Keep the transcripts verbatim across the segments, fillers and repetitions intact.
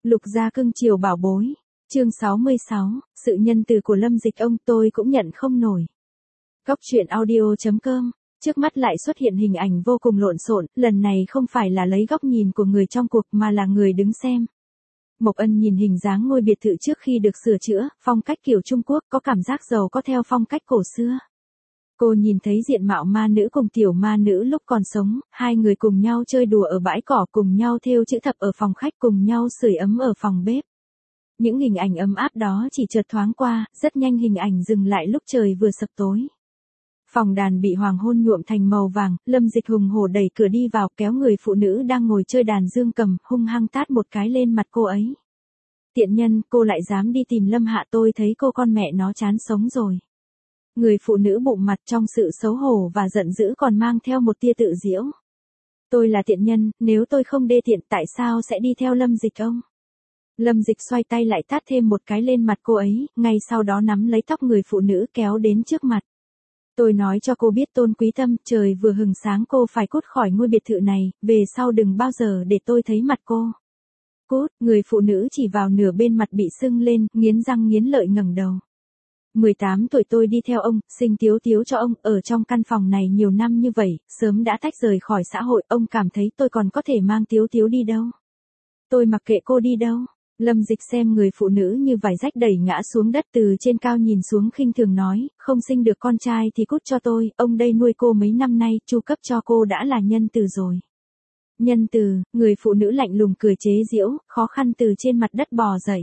Lục gia cưng chiều bảo bối. Chương sáu mươi sáu, sự nhân từ của Lâm Dịch ông tôi cũng nhận không nổi. Góc truyện audio.com. Trước mắt lại xuất hiện hình ảnh vô cùng lộn xộn, lần này không phải là lấy góc nhìn của người trong cuộc mà là người đứng xem. Mộc Ân nhìn hình dáng ngôi biệt thự trước khi được sửa chữa, phong cách kiểu Trung Quốc, có cảm giác giàu có theo phong cách cổ xưa. Cô nhìn thấy diện mạo ma nữ cùng tiểu ma nữ lúc còn sống, hai người cùng nhau chơi đùa ở bãi cỏ, cùng nhau thêu chữ thập ở phòng khách, cùng nhau sưởi ấm ở phòng bếp. Những hình ảnh ấm áp đó chỉ chợt thoáng qua, rất nhanh hình ảnh dừng lại lúc trời vừa sập tối. Phòng đàn bị hoàng hôn nhuộm thành màu vàng, Lâm Dịch hùng hổ đẩy cửa đi vào, kéo người phụ nữ đang ngồi chơi đàn dương cầm, hung hăng tát một cái lên mặt cô ấy. Tiện nhân, cô lại dám đi tìm Lâm Hạ, tôi thấy cô con mẹ nó chán sống rồi. Người phụ nữ bụng mặt trong sự xấu hổ và giận dữ còn mang theo một tia tự giễu. Tôi là tiện nhân, nếu tôi không đê tiện tại sao sẽ đi theo Lâm Dịch ông? Lâm Dịch xoay tay lại tát thêm một cái lên mặt cô ấy, ngay sau đó nắm lấy tóc người phụ nữ kéo đến trước mặt. Tôi nói cho cô biết Tôn Quý Tâm, trời vừa hừng sáng cô phải cút khỏi ngôi biệt thự này, về sau đừng bao giờ để tôi thấy mặt cô. Cút, người phụ nữ chỉ vào nửa bên mặt bị sưng lên, nghiến răng nghiến lợi ngẩng đầu. mười tám tuổi tôi đi theo ông, sinh Tiếu Tiếu cho ông, ở trong căn phòng này nhiều năm như vậy, sớm đã tách rời khỏi xã hội, ông cảm thấy tôi còn có thể mang Tiếu Tiếu đi đâu. Tôi mặc kệ cô đi đâu. Lâm Dịch xem người phụ nữ như vải rách đẩy ngã xuống đất, từ trên cao nhìn xuống khinh thường nói, không sinh được con trai thì cút cho tôi, ông đây nuôi cô mấy năm nay, chu cấp cho cô đã là nhân từ rồi. Nhân từ, người phụ nữ lạnh lùng cười chế giễu, khó khăn từ trên mặt đất bò dậy.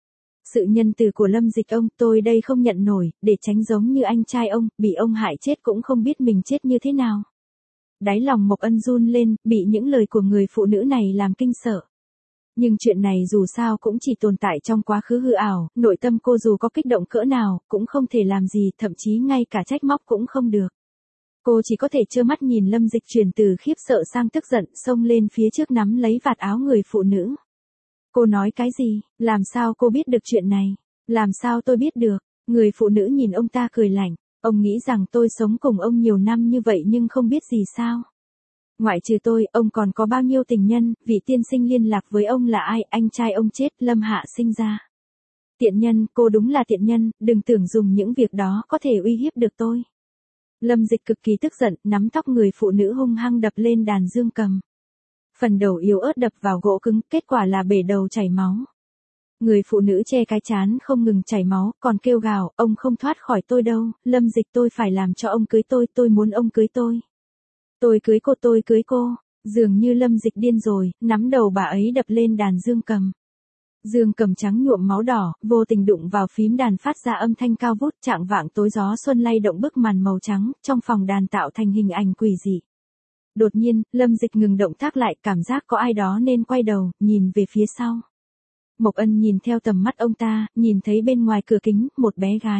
Sự nhân từ của Lâm Dịch ông, tôi đây không nhận nổi, để tránh giống như anh trai ông, bị ông hại chết cũng không biết mình chết như thế nào. Đáy lòng Mộc Ân run lên, bị những lời của người phụ nữ này làm kinh sợ. Nhưng chuyện này dù sao cũng chỉ tồn tại trong quá khứ hư ảo, nội tâm cô dù có kích động cỡ nào, cũng không thể làm gì, thậm chí ngay cả trách móc cũng không được. Cô chỉ có thể trơ mắt nhìn Lâm Dịch chuyển từ khiếp sợ sang tức giận, xông lên phía trước nắm lấy vạt áo người phụ nữ. Cô nói cái gì? Làm sao cô biết được chuyện này? Làm sao tôi biết được? Người phụ nữ nhìn ông ta cười lạnh. Ông nghĩ rằng tôi sống cùng ông nhiều năm như vậy nhưng không biết gì sao? Ngoại trừ tôi, ông còn có bao nhiêu tình nhân, vị tiên sinh liên lạc với ông là ai, anh trai ông chết, Lâm Hạ sinh ra. Tiện nhân, cô đúng là tiện nhân, đừng tưởng dùng những việc đó có thể uy hiếp được tôi. Lâm Dịch cực kỳ tức giận, nắm tóc người phụ nữ hung hăng đập lên đàn dương cầm. Phần đầu yếu ớt đập vào gỗ cứng, kết quả là bể đầu chảy máu. Người phụ nữ che cái trán không ngừng chảy máu, còn kêu gào, ông không thoát khỏi tôi đâu, Lâm Dịch tôi phải làm cho ông cưới tôi, tôi muốn ông cưới tôi. Tôi cưới cô, tôi cưới cô, dường như Lâm Dịch điên rồi, nắm đầu bà ấy đập lên đàn dương cầm. Dương cầm trắng nhuộm máu đỏ, vô tình đụng vào phím đàn phát ra âm thanh cao vút, trạng vạng tối gió xuân lay động bức màn màu trắng, trong phòng đàn tạo thành hình ảnh quỷ dị. Đột nhiên, Lâm Dịch ngừng động tác lại, cảm giác có ai đó nên quay đầu, nhìn về phía sau. Mộc Ân nhìn theo tầm mắt ông ta, nhìn thấy bên ngoài cửa kính, một bé gái.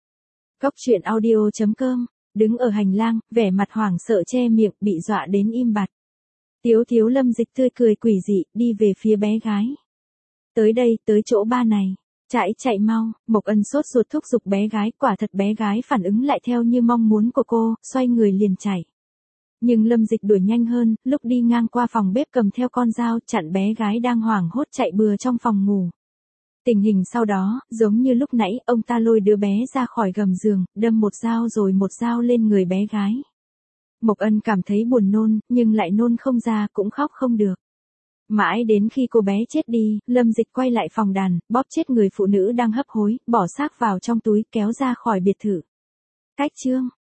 Góc truyện audio.com. Đứng ở hành lang, vẻ mặt hoảng sợ che miệng, bị dọa đến im bặt. Tiếu Tiếu Lâm Dịch tươi cười quỷ dị, đi về phía bé gái. Tới đây, tới chỗ ba này. Chạy chạy mau, Mộc Ân sốt ruột thúc giục bé gái, quả thật bé gái phản ứng lại theo như mong muốn của cô, xoay người liền chạy. Nhưng Lâm Dịch đuổi nhanh hơn, lúc đi ngang qua phòng bếp cầm theo con dao, chặn bé gái đang hoảng hốt chạy bừa trong phòng ngủ. Tình hình sau đó, giống như lúc nãy, ông ta lôi đứa bé ra khỏi gầm giường, đâm một dao rồi một dao lên người bé gái. Mộc Ân cảm thấy buồn nôn, nhưng lại nôn không ra, cũng khóc không được. Mãi đến khi cô bé chết đi, Lâm Dịch quay lại phòng đàn, bóp chết người phụ nữ đang hấp hối, bỏ xác vào trong túi, kéo ra khỏi biệt thự. Cách chương